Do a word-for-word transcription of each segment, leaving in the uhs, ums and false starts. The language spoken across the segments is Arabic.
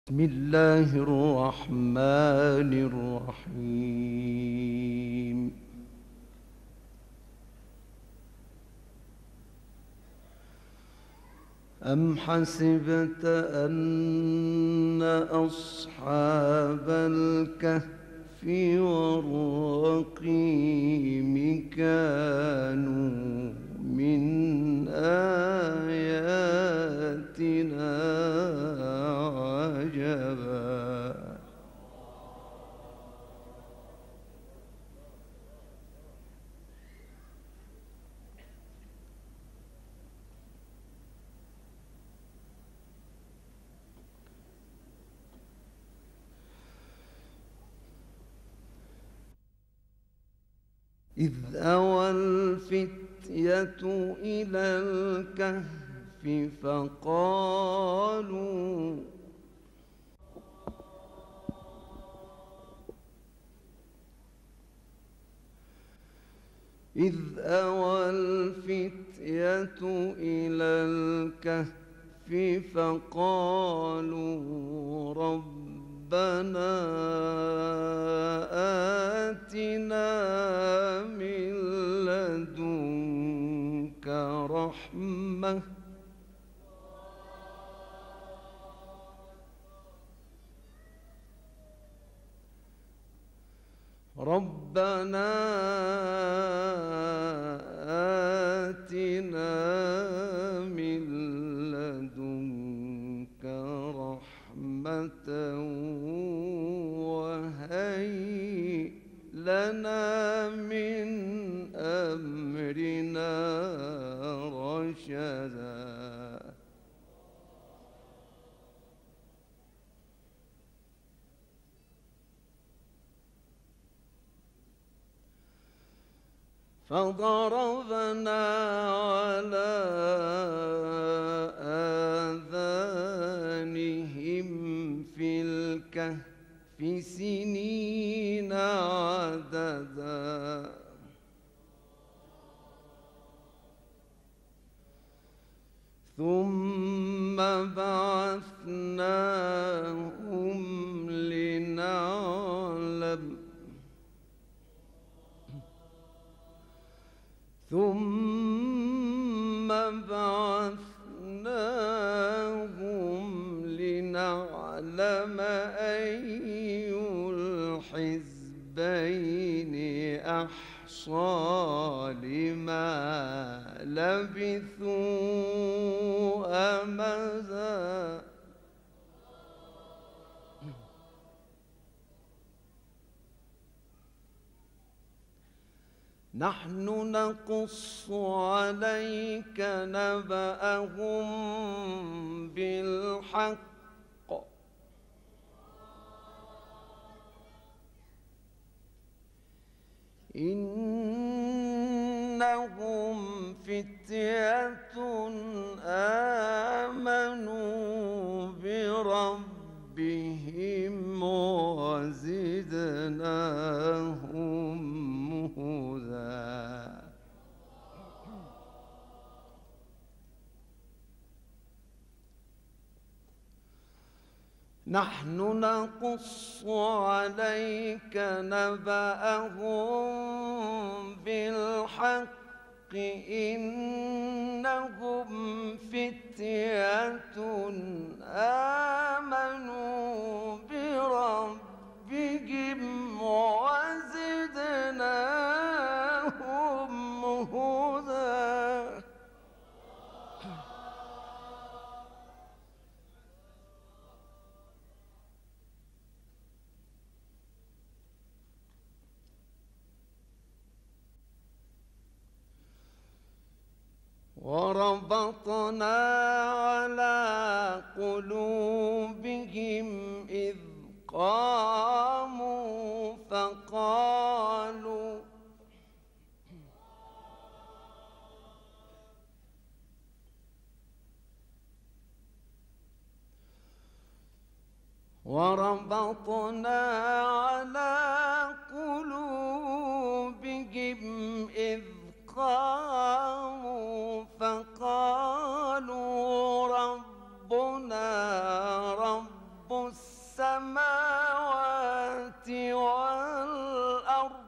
بسم الله الرحمن الرحيم. أم حسبت أن أصحاب الكهف والرقيم كانوا من آياتنا عجبا إذ أوى الفتية إلى الكهف فقالوا إذ أوى الفتية إلى الكهف فقالوا ربنا آتنا من لدنك رحمة ربنا آتنا من لدنك رحمة وهيئ لنا من أمرنا رشدا فضربنا على آذانهم في الكهف سنين عددا ثم بعثناهم لنعلم ثم بعثناهم لنعلم أي الحزبين أحصى لما لبثوا أمدا نحن نقص عليك نبأهم بالحق إنهم فتية آمنوا بربهم وزدناهم هدى نحن نقص عليك نبأهم بالحق إنهم فتية آمنوا بربهم وزدناهم هدى وربطنا على قلوبهم إذ قاموا فقالوا وربطنا على قلوبهم إذ قاموا فقالوا ربنا رب السماوات والأرض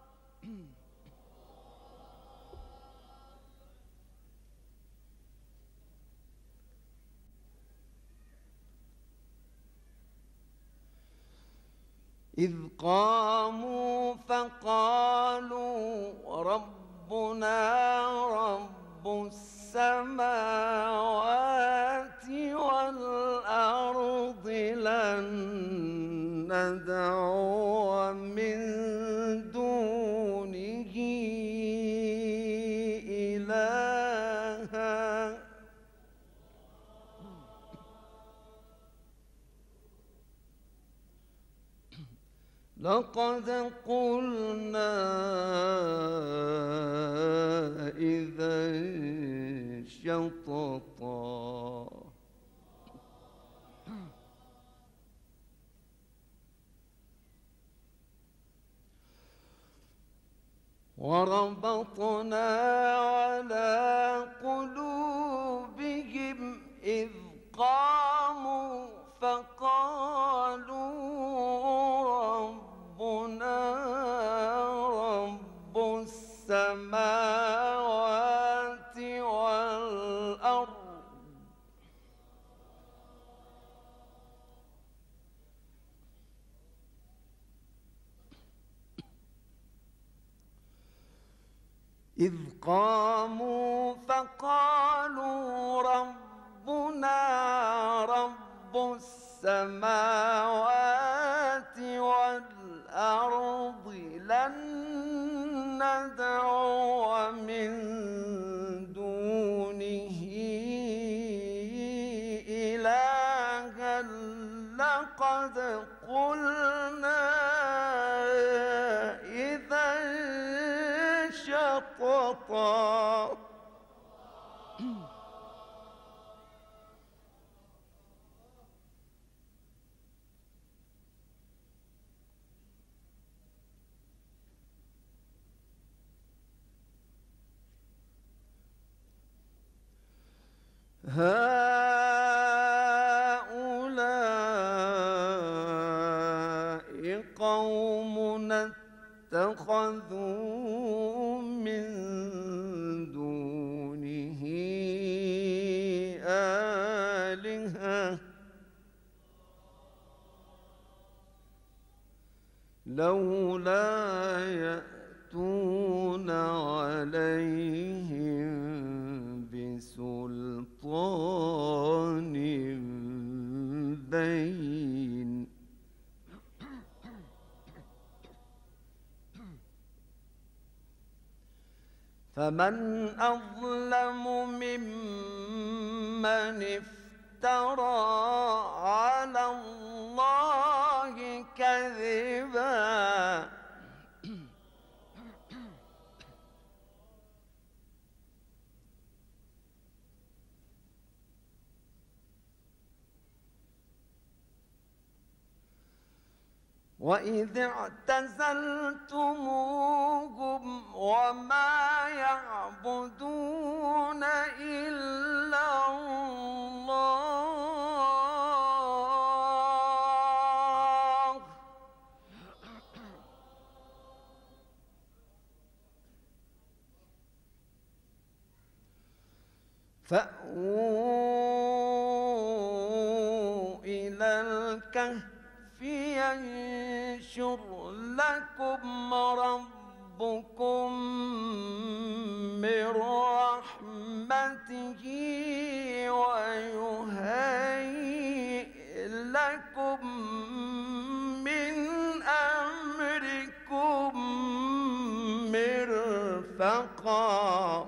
إذ قاموا فقالوا ربنا رب السماوات والأرض لن ندعو من دونه إلها لقد قلنا إذا شططا وربطنا على قلوبهم إذ قاموا فقالوا ربنا رب السماوات والأرض إذ قاموا فقالوا ربنا رب السماوات والأرض لن ندعو من دونه إلها لقد قلنا إذا شططا هؤلاء قومنا اتخذوا من دونه آلهة لولا يأتون عليهم بسلطان بين فمن أظلم ممن افترى على الله كذبا وإذ اعتزلتموهم وما يعبدون إلا الله فأووا إلى الكهف ينشر لكم ربكم من رحمته ويهيئ لكم من أمركم مرفقا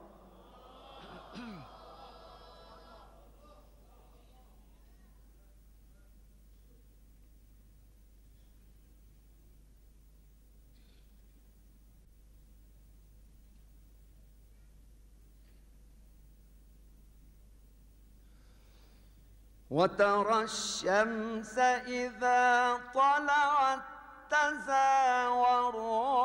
وترى الشمس إذا طلعت تزاور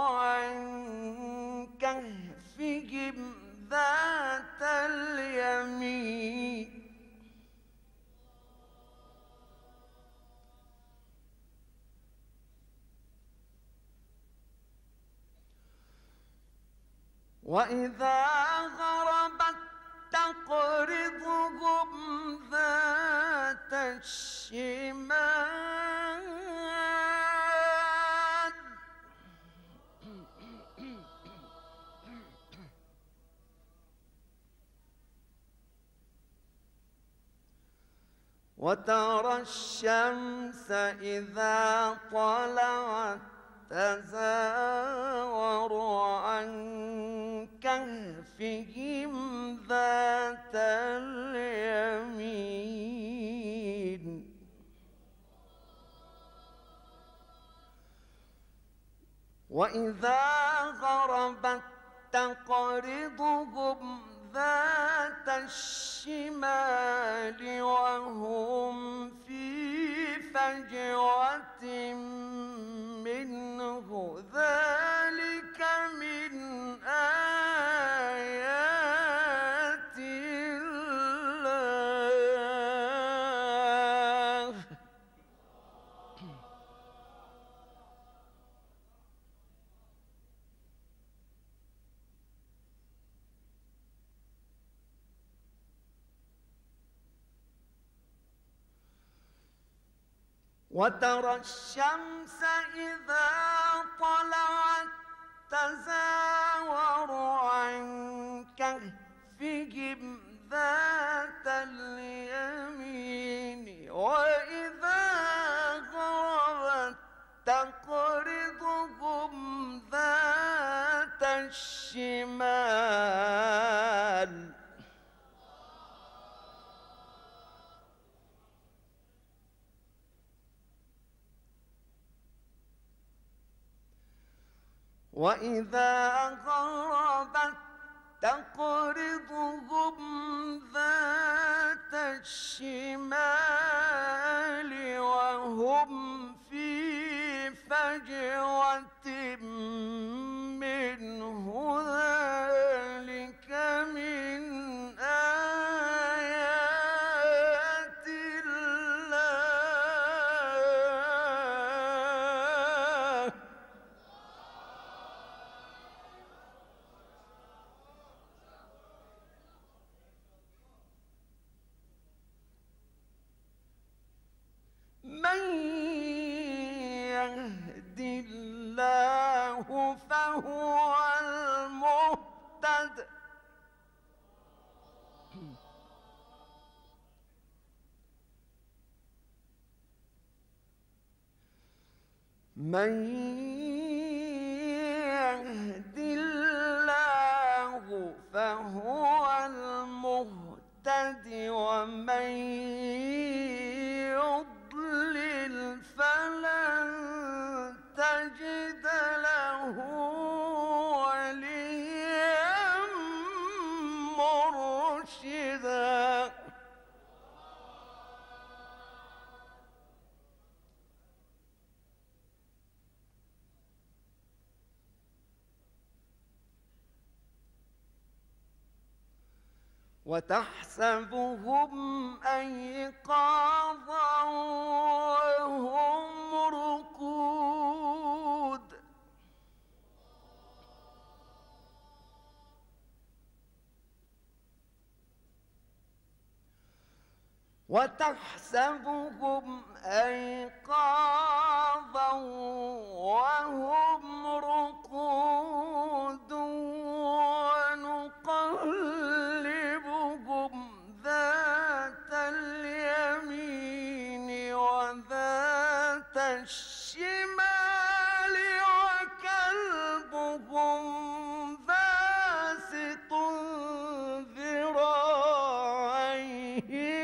عن كهفهم ذات اليمين وإذا غربت تقرضهم ذات الشمال وترى الشمس إذا طلعت تزاور عن كهفهم ذات اليمين وإذا غربت تقرضهم ذات الشمال وهم في فجوة منه ذلك من آيات الله وترى الشمس إذا طلعت تزاور عن كهفهم ذات اليمين وإذا غربت تقرضهم ذات الشمال وإذا غربت تقرضهم ذات الشمال وهم في فجوة منه ذلك من آيات الله من يهد الله فهو المهتد من يهد الله فهو المهتد ومن يضلل فلن تجد له وليا مرشدا وتحسبهم أيقاظا وهم رقود وتحسبهم أيقاظا وهم رقود ونقلبهم ذات اليمين وذات الشمال وكلبهم باسط ذراعيه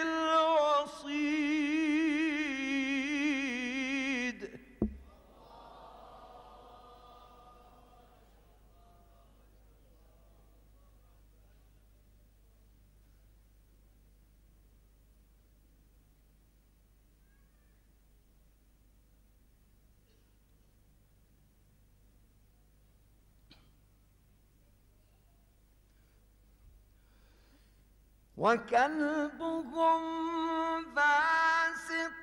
بالوصيد وكلبهم باسط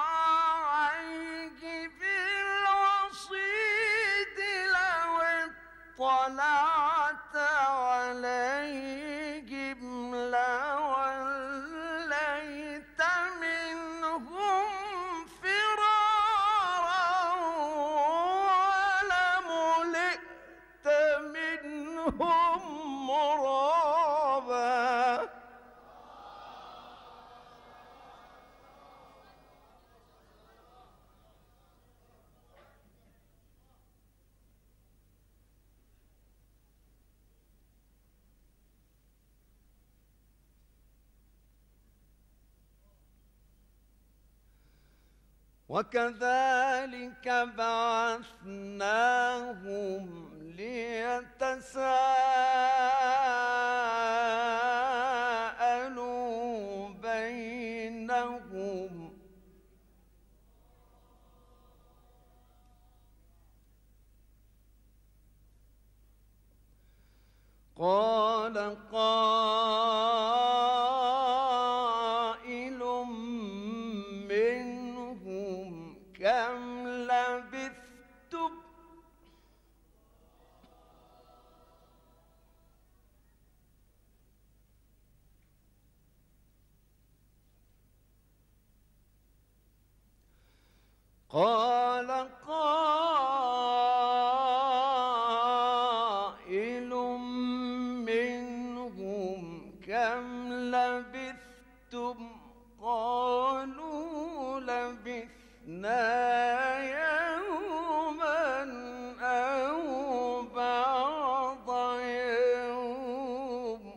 ذراعيه بالوصيد لو اطلعت عليهم لوليت منهم فرارا ولملئت منهم رعبا. وكذلك بعثناهم ليتساءلوا بينهم قال قائل منهم كم لبثتم قال قائل منهم كم لبثتم قالوا لبثنا يوما أو بعض يوم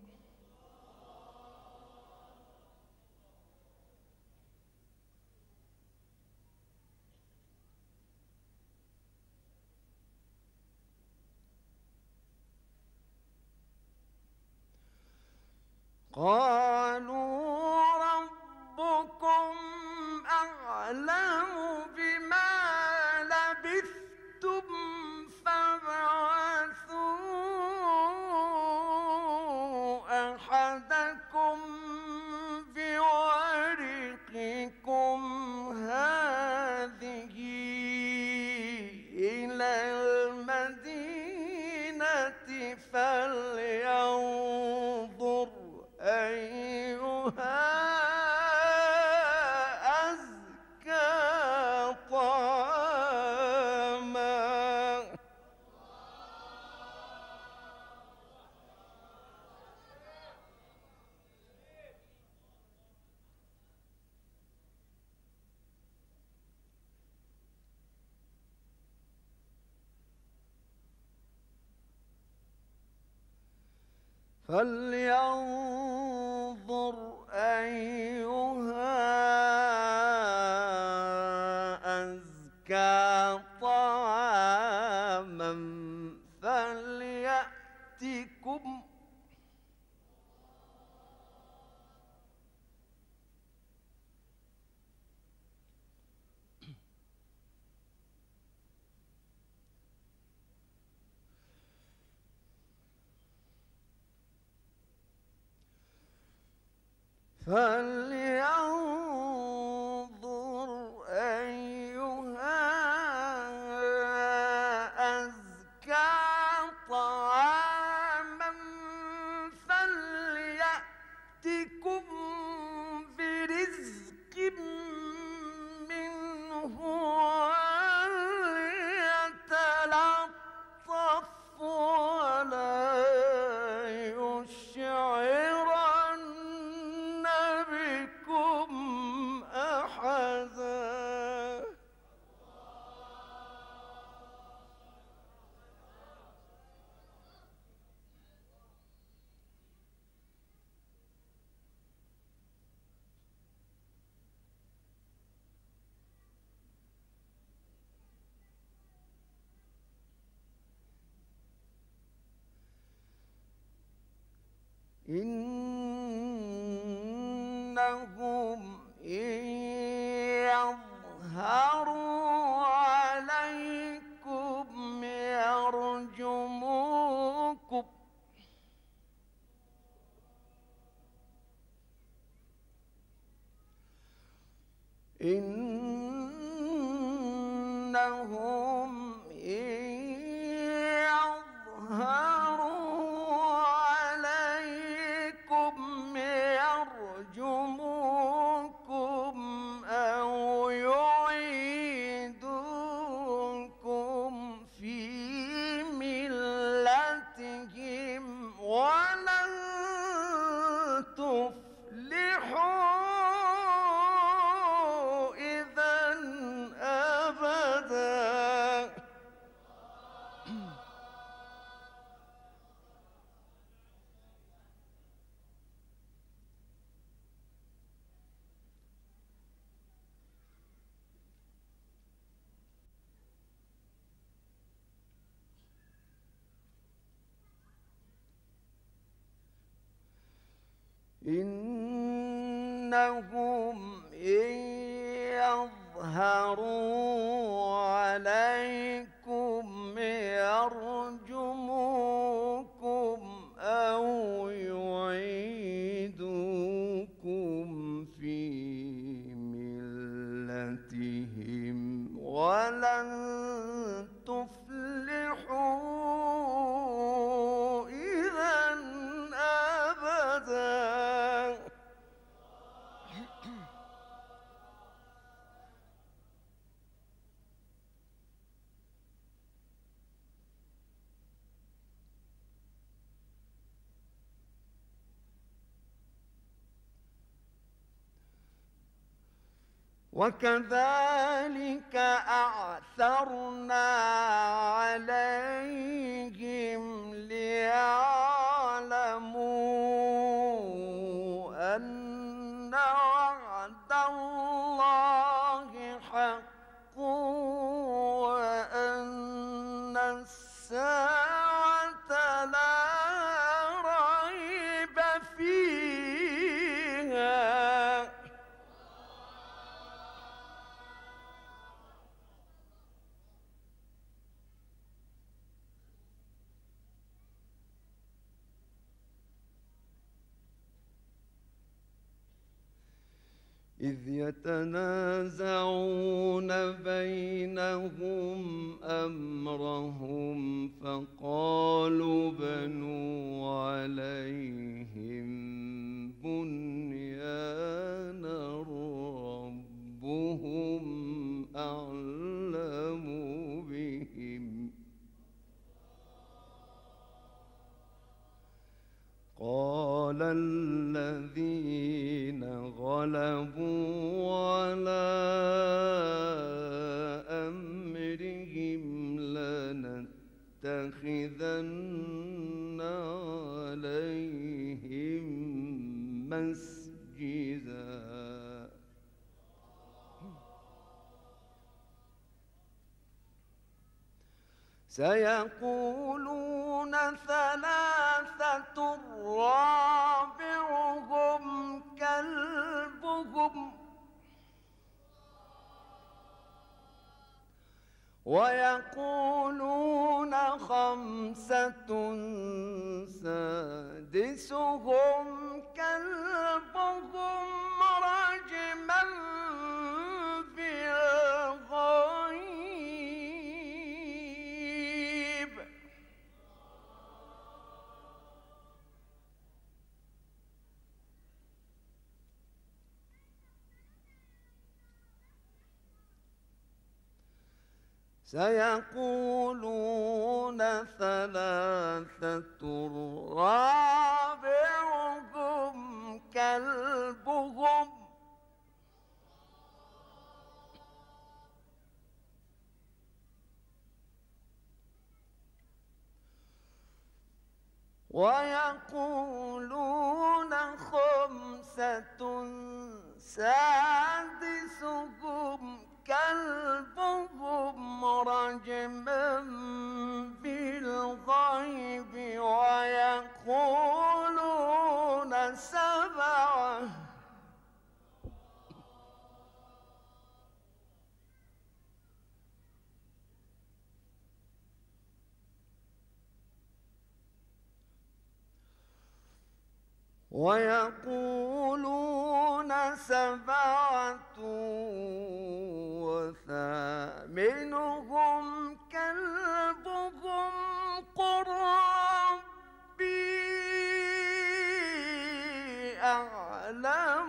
قالوا ربكم أعلم بما لبثتم فابعثوا أحدكم بورقكم هذه إلى المدينة فلينظر أيها أزكى طعاما. فلينظر أيها أزكى طعاما فليأتكم فلينظر أيها أزكى طعاما فليأتكم برزق منه وليتلطف ولا يشعرن بكم أحدا. إنهم إن يظهروا عليكم يرجموكم إنهم إن إنهم إن يظهروا عليكم يرجموكم أو يعيدوكم في ملتهم ولن تفلحوا إذا أبدا. وكذلك أعثرنا عليهم ليعلموا أن وعد الله حق وأن الساعة لا ريب فيها. إذ يتنازعون بينهم أمرهم فقالوا بنوا عليهم بنيانا ربهم أعلم بهم قال الذين غلبوا على أمرهم لنتخذن عليهم مسجدا. سيقولون ثلاثة رابعهم كلبهم ويقولون خمسة سادسهم كلبهم رجما بالغيب. سيقولون ثلاثة رابعهم كلبهم ويقولون خمسة سادسهم كلبهم رجما بالغيب ويقولون سبعة ويقولون سبعة وثامنهم كلبهم قل ربي أعلم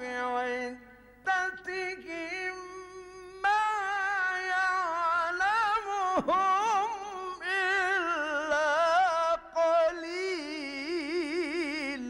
بعدتهم ما يعلمهم إلا قليل.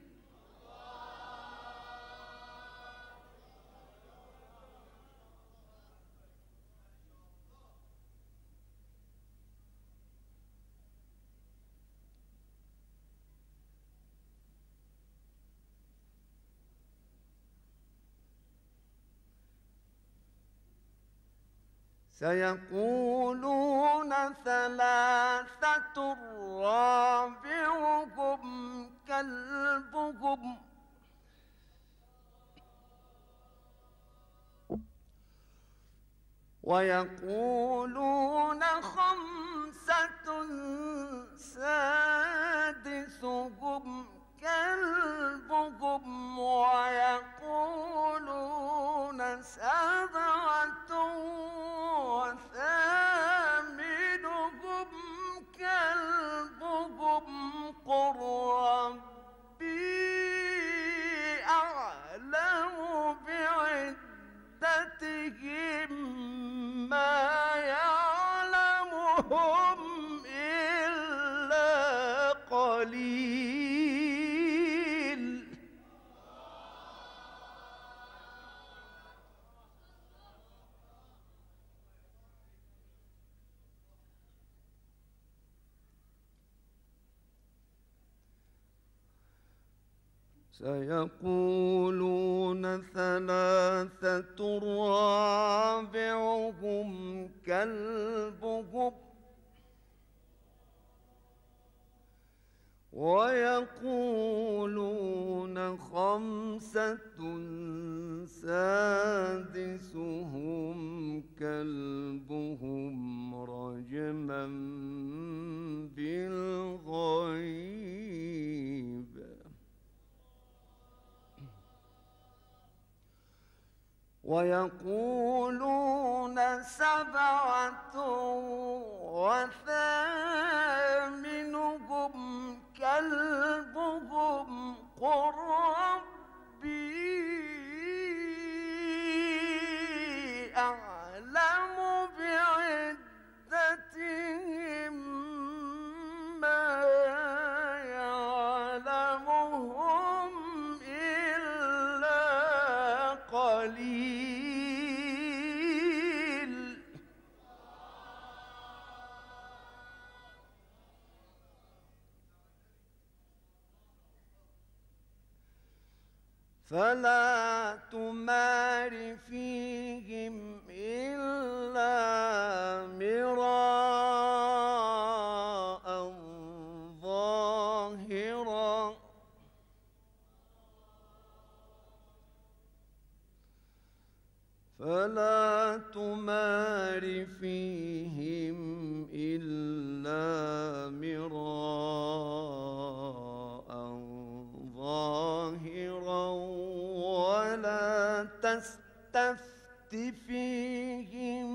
سيقولون ثلاثة رابعهم كلبهم ويقولون خمسة سادسهم كلبهم ويقولون سبعة وثامنهم كلبهم قل ربي أعلم بعدتهم ما يعلمهم إلا قليل. سيقولون ثلاثة رابعهم كلبهم ويقولون خمسة سادسهم كلبهم رجما بالغيب ويقولون سبعة وثامنهم كلبهم قل ربي أعلم بعدتهم ما يعلمهم إلا قليل. فلا تمار فيهم إلا مراء ظاهرا فلا تمار فيهم إلا مراء ظاهرا ولا تستفت فيهم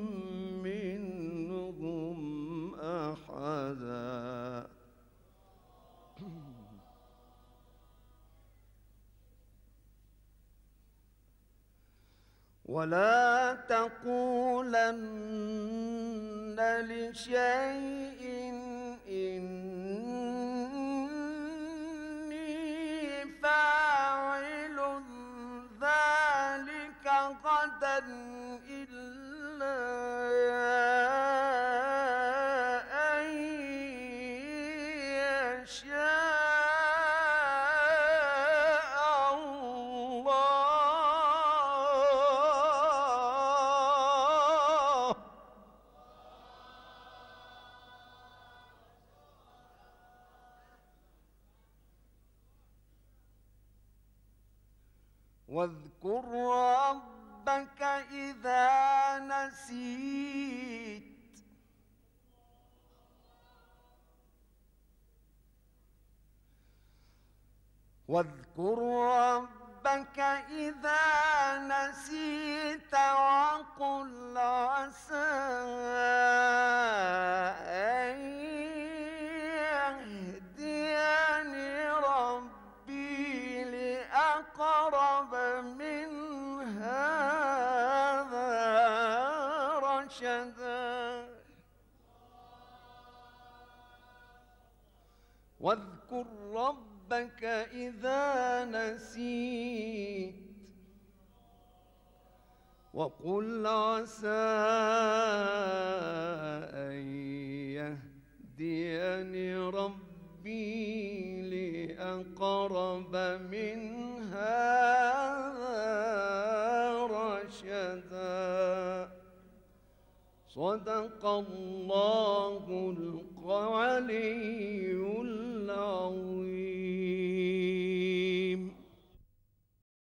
منهم أحدا ولا تقولن لشيء إني فاعل ذلك غدا إلا أن يشاء الله. واذكر ربك إذا نسيت واذكر ربك إذا نسيت وقل عسى أن يهديني ربي لأقرب من هذا رشدا. واذكر ربك إذا نسيت وقل عسى أن يهديني ربي لأقرب من هذا رشدا. صدق الله القوي